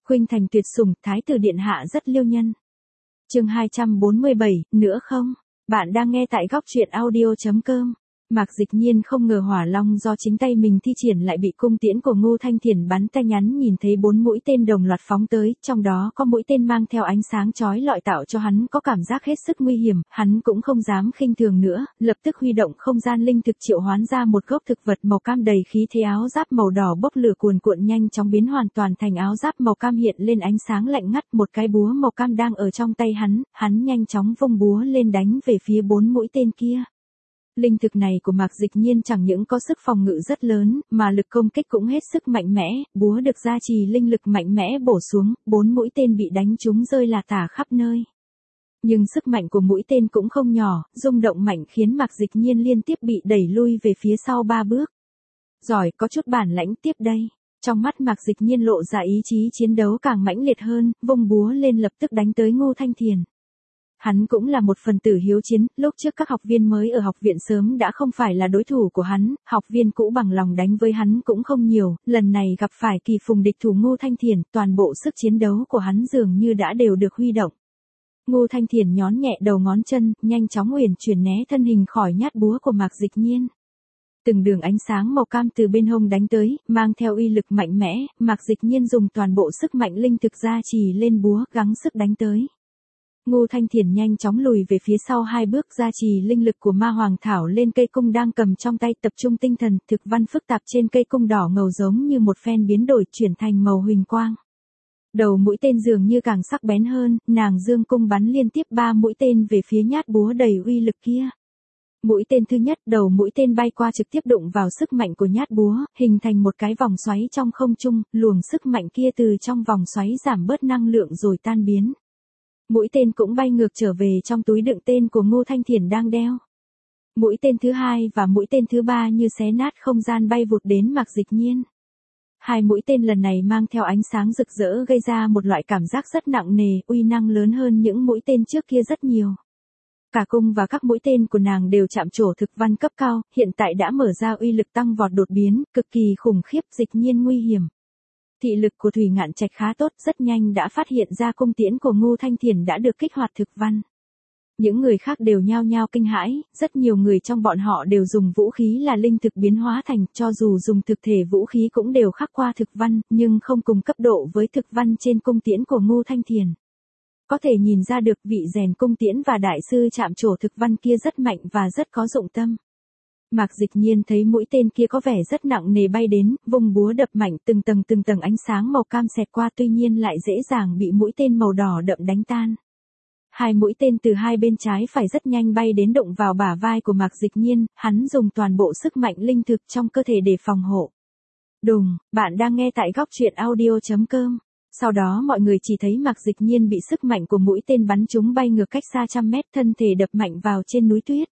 Khuynh Thành tuyệt sủng, thái tử điện hạ rất liêu nhân. Chương 247, nữa không? Bạn đang nghe tại góc truyện audio.com. Mạc Dịch Nhiên không ngờ hỏa long do chính tay mình thi triển lại bị cung tiễn của Ngô Thanh Thiền bắn tay ngắn nhìn thấy 4 mũi tên đồng loạt phóng tới, trong đó có mũi tên mang theo ánh sáng chói lọi tạo cho hắn có cảm giác hết sức nguy hiểm, hắn cũng không dám khinh thường nữa, lập tức huy động không gian linh thực triệu hoán ra một gốc thực vật màu cam đầy khí thế áo giáp màu đỏ bốc lửa cuồn cuộn nhanh chóng biến hoàn toàn thành áo giáp màu cam hiện lên ánh sáng lạnh ngắt, một cái búa màu cam đang ở trong tay hắn nhanh chóng vung búa lên đánh về phía 4 mũi tên kia. Linh thực này của Mạc Dịch Nhiên chẳng những có sức phòng ngự rất lớn, mà lực công kích cũng hết sức mạnh mẽ, búa được gia trì linh lực mạnh mẽ bổ xuống, 4 mũi tên bị đánh trúng rơi là tả khắp nơi. Nhưng sức mạnh của mũi tên cũng không nhỏ, rung động mạnh khiến Mạc Dịch Nhiên liên tiếp bị đẩy lui về phía sau 3 bước. Giỏi, có chút bản lãnh tiếp đây. Trong mắt Mạc Dịch Nhiên lộ ra ý chí chiến đấu càng mãnh liệt hơn, vung búa lên lập tức đánh tới Ngô Thanh Thiền. Hắn cũng là một phần tử hiếu chiến, lúc trước các học viên mới ở học viện sớm đã không phải là đối thủ của hắn, học viên cũ bằng lòng đánh với hắn cũng không nhiều, lần này gặp phải kỳ phùng địch thủ Ngô Thanh Thiền, toàn bộ sức chiến đấu của hắn dường như đã đều được huy động. Ngô Thanh Thiền nhón nhẹ đầu ngón chân, nhanh chóng uyển chuyển né thân hình khỏi nhát búa của Mạc Dịch Nhiên. Từng đường ánh sáng màu cam từ bên hông đánh tới, mang theo uy lực mạnh mẽ, Mạc Dịch Nhiên dùng toàn bộ sức mạnh linh thực gia trì lên búa, gắng sức đánh tới. Ngô Thanh Thiền nhanh chóng lùi về phía sau 2 bước gia trì linh lực của ma hoàng thảo lên cây cung đang cầm trong tay, tập trung tinh thần, thực văn phức tạp trên cây cung đỏ ngầu giống như một phen biến đổi chuyển thành màu huỳnh quang. Đầu mũi tên dường như càng sắc bén hơn, nàng dương cung bắn liên tiếp 3 mũi tên về phía nhát búa đầy uy lực kia. Mũi tên thứ nhất, đầu mũi tên bay qua trực tiếp đụng vào sức mạnh của nhát búa, hình thành một cái vòng xoáy trong không trung, luồng sức mạnh kia từ trong vòng xoáy giảm bớt năng lượng rồi tan biến. Mũi tên cũng bay ngược trở về trong túi đựng tên của Ngô Thanh Thiền đang đeo. Mũi tên thứ 2 và mũi tên thứ 3 như xé nát không gian bay vụt đến Mạc Dịch Nhiên. 2 mũi tên lần này mang theo ánh sáng rực rỡ gây ra một loại cảm giác rất nặng nề, uy năng lớn hơn những mũi tên trước kia rất nhiều. Cả cung và các mũi tên của nàng đều chạm trổ thực văn cấp cao, hiện tại đã mở ra uy lực tăng vọt đột biến, cực kỳ khủng khiếp, Dịch Nhiên nguy hiểm. Thị lực của Thủy Ngạn Trạch khá tốt, rất nhanh đã phát hiện ra cung tiễn của Ngô Thanh Thiền đã được kích hoạt thực văn. Những người khác đều nhao nhao kinh hãi, rất nhiều người trong bọn họ đều dùng vũ khí là linh thực biến hóa thành, cho dù dùng thực thể vũ khí cũng đều khắc qua thực văn, nhưng không cùng cấp độ với thực văn trên cung tiễn của Ngô Thanh Thiền. Có thể nhìn ra được vị rèn cung tiễn và đại sư chạm trổ thực văn kia rất mạnh và rất có dụng tâm. Mạc Dịch Nhiên thấy mũi tên kia có vẻ rất nặng nề bay đến, vùng búa đập mạnh từng tầng ánh sáng màu cam xẹt qua, tuy nhiên lại dễ dàng bị mũi tên màu đỏ đậm đánh tan. 2 mũi tên từ hai bên trái phải rất nhanh bay đến đụng vào bả vai của Mạc Dịch Nhiên, hắn dùng toàn bộ sức mạnh linh thực trong cơ thể để phòng hộ. Đùng, bạn đang nghe tại góc truyện audio.com. Sau đó mọi người chỉ thấy Mạc Dịch Nhiên bị sức mạnh của mũi tên bắn trúng bay ngược cách xa trăm mét, thân thể đập mạnh vào trên núi tuyết.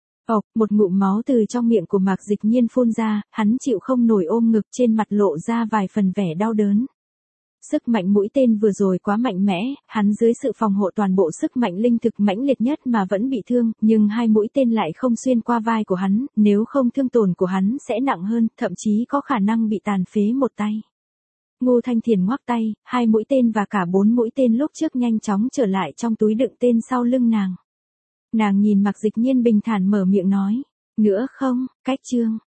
Một ngụm máu từ trong miệng của Mạc Dịch Nhiên phun ra, hắn chịu không nổi ôm ngực, trên mặt lộ ra vài phần vẻ đau đớn. Sức mạnh mũi tên vừa rồi quá mạnh mẽ, hắn dưới sự phòng hộ toàn bộ sức mạnh linh thực mãnh liệt nhất mà vẫn bị thương, nhưng 2 mũi tên lại không xuyên qua vai của hắn, nếu không thương tổn của hắn sẽ nặng hơn, thậm chí có khả năng bị tàn phế một tay. Ngô Thanh Thiền ngoắc tay, 2 mũi tên và cả 4 mũi tên lúc trước nhanh chóng trở lại trong túi đựng tên sau lưng nàng. Nàng nhìn Mạc Dịch Nhiên bình thản mở miệng nói, nữa không, cách chương.